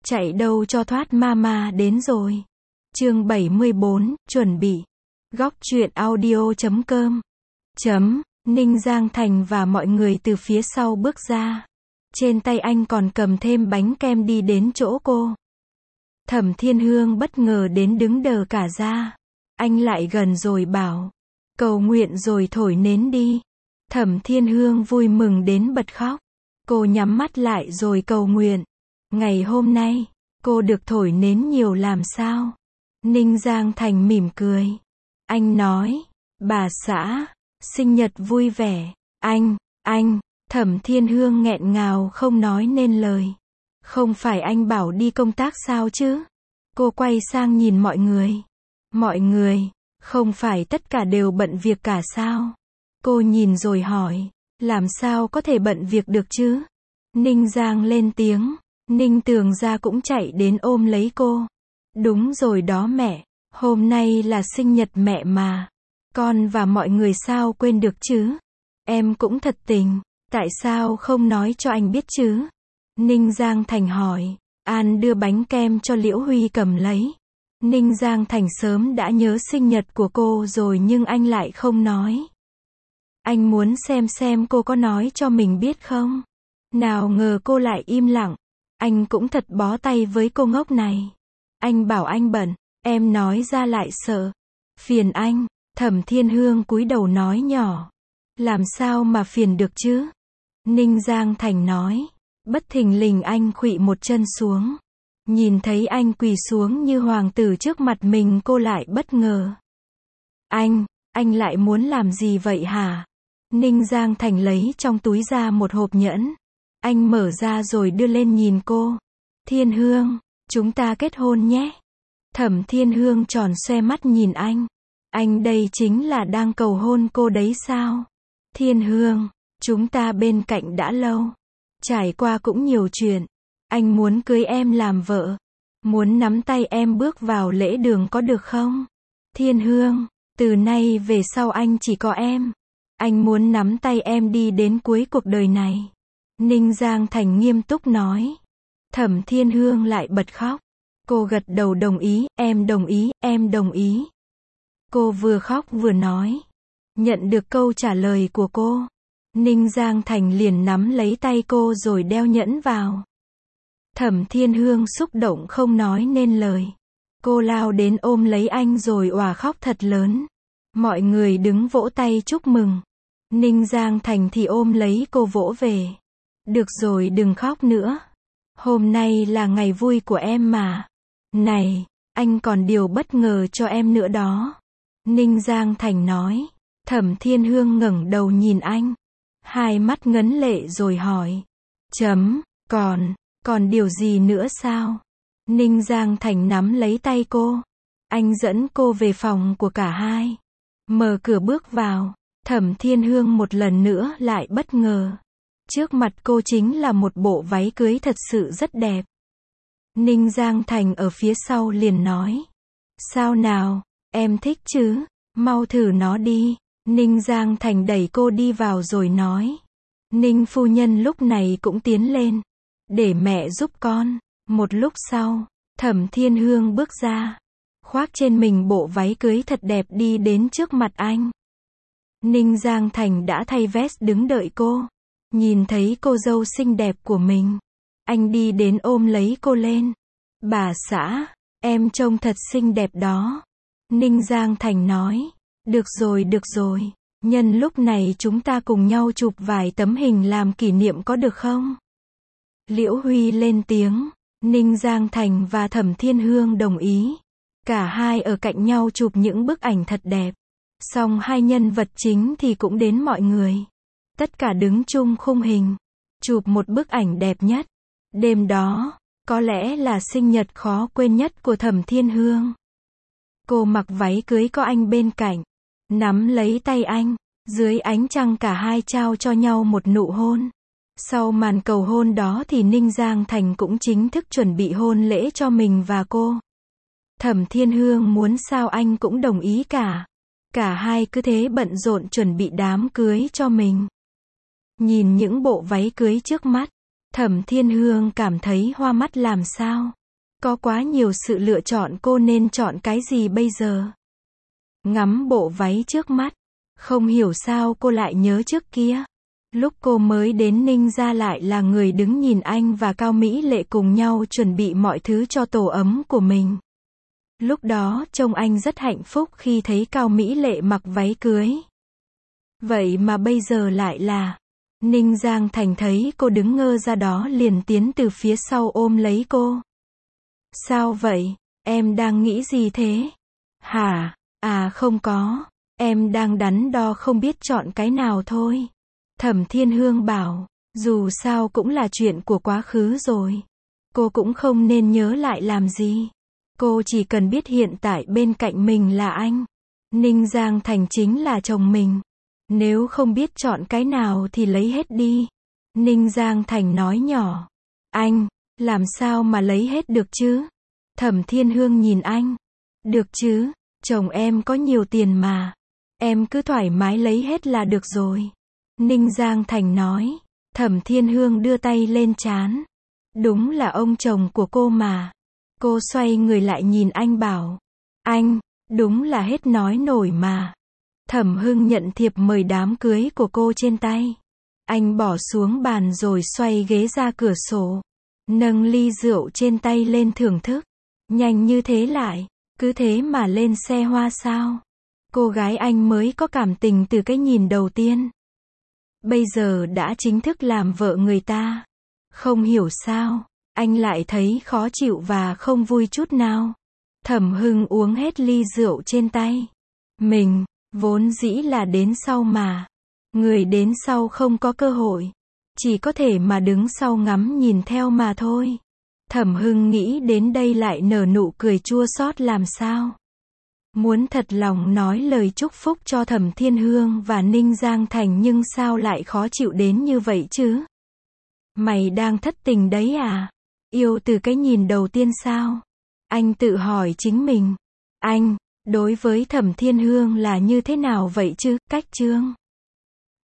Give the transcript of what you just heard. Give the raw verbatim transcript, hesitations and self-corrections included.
Chạy đâu cho thoát, mama đến rồi. Chương bảy mươi bốn, chuẩn bị. Góc truyện audio chấm com. Chấm, Ninh Giang Thành và mọi người từ phía sau bước ra. Trên tay anh còn cầm thêm bánh kem đi đến chỗ cô. Thẩm Thiên Hương bất ngờ đến đứng đờ cả ra. Anh lại gần rồi bảo, cầu nguyện rồi thổi nến đi. Thẩm Thiên Hương vui mừng đến bật khóc. Cô nhắm mắt lại rồi cầu nguyện. Ngày hôm nay, cô được thổi nến nhiều làm sao? Ninh Giang Thành mỉm cười. Anh nói, bà xã, sinh nhật vui vẻ. Anh, anh, Thẩm Thiên Hương nghẹn ngào không nói nên lời. Không phải anh bảo đi công tác sao chứ? Cô quay sang nhìn mọi người. Mọi người, không phải tất cả đều bận việc cả sao? Cô nhìn rồi hỏi, làm sao có thể bận việc được chứ? Ninh Giang lên tiếng. Ninh Tường Gia cũng chạy đến ôm lấy cô. Đúng rồi đó mẹ, hôm nay là sinh nhật mẹ mà. Con và mọi người sao quên được chứ? Em cũng thật tình, tại sao không nói cho anh biết chứ? Ninh Giang Thành hỏi. An đưa bánh kem cho Liễu Huy cầm lấy. Ninh Giang Thành sớm đã nhớ sinh nhật của cô rồi nhưng anh lại không nói. Anh muốn xem xem cô có nói cho mình biết không? Nào ngờ cô lại im lặng. Anh cũng thật bó tay với cô ngốc này. Anh bảo anh bận, em nói ra lại sợ. Phiền anh, Thẩm Thiên Hương cúi đầu nói nhỏ. Làm sao mà phiền được chứ? Ninh Giang Thành nói. Bất thình lình anh khuỵu một chân xuống. Nhìn thấy anh quỳ xuống như hoàng tử trước mặt mình, cô lại bất ngờ. Anh, anh lại muốn làm gì vậy hả? Ninh Giang Thành lấy trong túi ra một hộp nhẫn. Anh mở ra rồi đưa lên nhìn cô. Thiên Hương, chúng ta kết hôn nhé. Thẩm Thiên Hương tròn xoe mắt nhìn anh. Anh đây chính là đang cầu hôn cô đấy sao? Thiên Hương, chúng ta bên cạnh đã lâu. Trải qua cũng nhiều chuyện. Anh muốn cưới em làm vợ. Muốn nắm tay em bước vào lễ đường có được không? Thiên Hương, từ nay về sau anh chỉ có em. Anh muốn nắm tay em đi đến cuối cuộc đời này. Ninh Giang Thành nghiêm túc nói. Thẩm Thiên Hương lại bật khóc. Cô gật đầu đồng ý, em đồng ý, em đồng ý. Cô vừa khóc vừa nói. Nhận được câu trả lời của cô, Ninh Giang Thành liền nắm lấy tay cô rồi đeo nhẫn vào. Thẩm Thiên Hương xúc động không nói nên lời. Cô lao đến ôm lấy anh rồi òa khóc thật lớn. Mọi người đứng vỗ tay chúc mừng. Ninh Giang Thành thì ôm lấy cô vỗ về. Được rồi, đừng khóc nữa. Hôm nay là ngày vui của em mà. Này, anh còn điều bất ngờ cho em nữa đó. Ninh Giang Thành nói. Thẩm Thiên Hương ngẩng đầu nhìn anh. Hai mắt ngấn lệ rồi hỏi. Chấm, còn, còn điều gì nữa sao? Ninh Giang Thành nắm lấy tay cô. Anh dẫn cô về phòng của cả hai. Mở cửa bước vào. Thẩm Thiên Hương một lần nữa lại bất ngờ. Trước mặt cô chính là một bộ váy cưới thật sự rất đẹp. Ninh Giang Thành ở phía sau liền nói. Sao nào, em thích chứ? Mau thử nó đi. Ninh Giang Thành đẩy cô đi vào rồi nói. Ninh phu nhân lúc này cũng tiến lên. Để mẹ giúp con. Một lúc sau, Thẩm Thiên Hương bước ra. Khoác trên mình bộ váy cưới thật đẹp đi đến trước mặt anh. Ninh Giang Thành đã thay vest đứng đợi cô. Nhìn thấy cô dâu xinh đẹp của mình, anh đi đến ôm lấy cô lên. Bà xã, em trông thật xinh đẹp đó. Ninh Giang Thành nói. Được rồi, được rồi. Nhân lúc này chúng ta cùng nhau chụp vài tấm hình làm kỷ niệm có được không? Liễu Huy lên tiếng. Ninh Giang Thành và Thẩm Thiên Hương đồng ý. Cả hai ở cạnh nhau chụp những bức ảnh thật đẹp. Xong hai nhân vật chính thì cũng đến mọi người. Tất cả đứng chung khung hình. Chụp một bức ảnh đẹp nhất. Đêm đó, có lẽ là sinh nhật khó quên nhất của Thẩm Thiên Hương. Cô mặc váy cưới có anh bên cạnh. Nắm lấy tay anh. Dưới ánh trăng cả hai trao cho nhau một nụ hôn. Sau màn cầu hôn đó thì Ninh Giang Thành cũng chính thức chuẩn bị hôn lễ cho mình và cô. Thẩm Thiên Hương muốn sao anh cũng đồng ý cả. Cả hai cứ thế bận rộn chuẩn bị đám cưới cho mình. Nhìn những bộ váy cưới trước mắt, Thẩm Thiên Hương cảm thấy hoa mắt làm sao? Có quá nhiều sự lựa chọn, cô nên chọn cái gì bây giờ? Ngắm bộ váy trước mắt, không hiểu sao cô lại nhớ trước kia. Lúc cô mới đến Ninh gia lại là người đứng nhìn anh và Cao Mỹ Lệ cùng nhau chuẩn bị mọi thứ cho tổ ấm của mình. Lúc đó trông anh rất hạnh phúc khi thấy Cao Mỹ Lệ mặc váy cưới. Vậy mà bây giờ lại là... Ninh Giang Thành thấy cô đứng ngơ ra đó liền tiến từ phía sau ôm lấy cô. Sao vậy? Em đang nghĩ gì thế? Hả? À không có. Em đang đắn đo không biết chọn cái nào thôi. Thẩm Thiên Hương bảo, dù sao cũng là chuyện của quá khứ rồi. Cô cũng không nên nhớ lại làm gì. Cô chỉ cần biết hiện tại bên cạnh mình là anh. Ninh Giang Thành chính là chồng mình. Nếu không biết chọn cái nào thì lấy hết đi. Ninh Giang Thành nói nhỏ. Anh, làm sao mà lấy hết được chứ? Thẩm Thiên Hương nhìn anh. Được chứ, chồng em có nhiều tiền mà. Em cứ thoải mái lấy hết là được rồi. Ninh Giang Thành nói. Thẩm Thiên Hương đưa tay lên trán. Đúng là ông chồng của cô mà. Cô xoay người lại nhìn anh bảo. Anh, đúng là hết nói nổi mà. Thẩm Hưng nhận thiệp mời đám cưới của cô trên tay. Anh bỏ xuống bàn rồi xoay ghế ra cửa sổ. Nâng ly rượu trên tay lên thưởng thức. Nhanh như thế lại, cứ thế mà lên xe hoa sao? Cô gái anh mới có cảm tình từ cái nhìn đầu tiên. Bây giờ đã chính thức làm vợ người ta. Không hiểu sao, anh lại thấy khó chịu và không vui chút nào. Thẩm Hưng uống hết ly rượu trên tay. Mình, vốn dĩ là đến sau mà. Người đến sau không có cơ hội. Chỉ có thể mà đứng sau ngắm nhìn theo mà thôi. Thẩm Hưng nghĩ đến đây lại nở nụ cười chua xót làm sao. Muốn thật lòng nói lời chúc phúc cho Thẩm Thiên Hương và Ninh Giang Thành nhưng sao lại khó chịu đến như vậy chứ? Mày đang thất tình đấy à? Yêu từ cái nhìn đầu tiên sao? Anh tự hỏi chính mình. Anh, đối với Thẩm Thiên Hương là như thế nào vậy chứ? Cách chương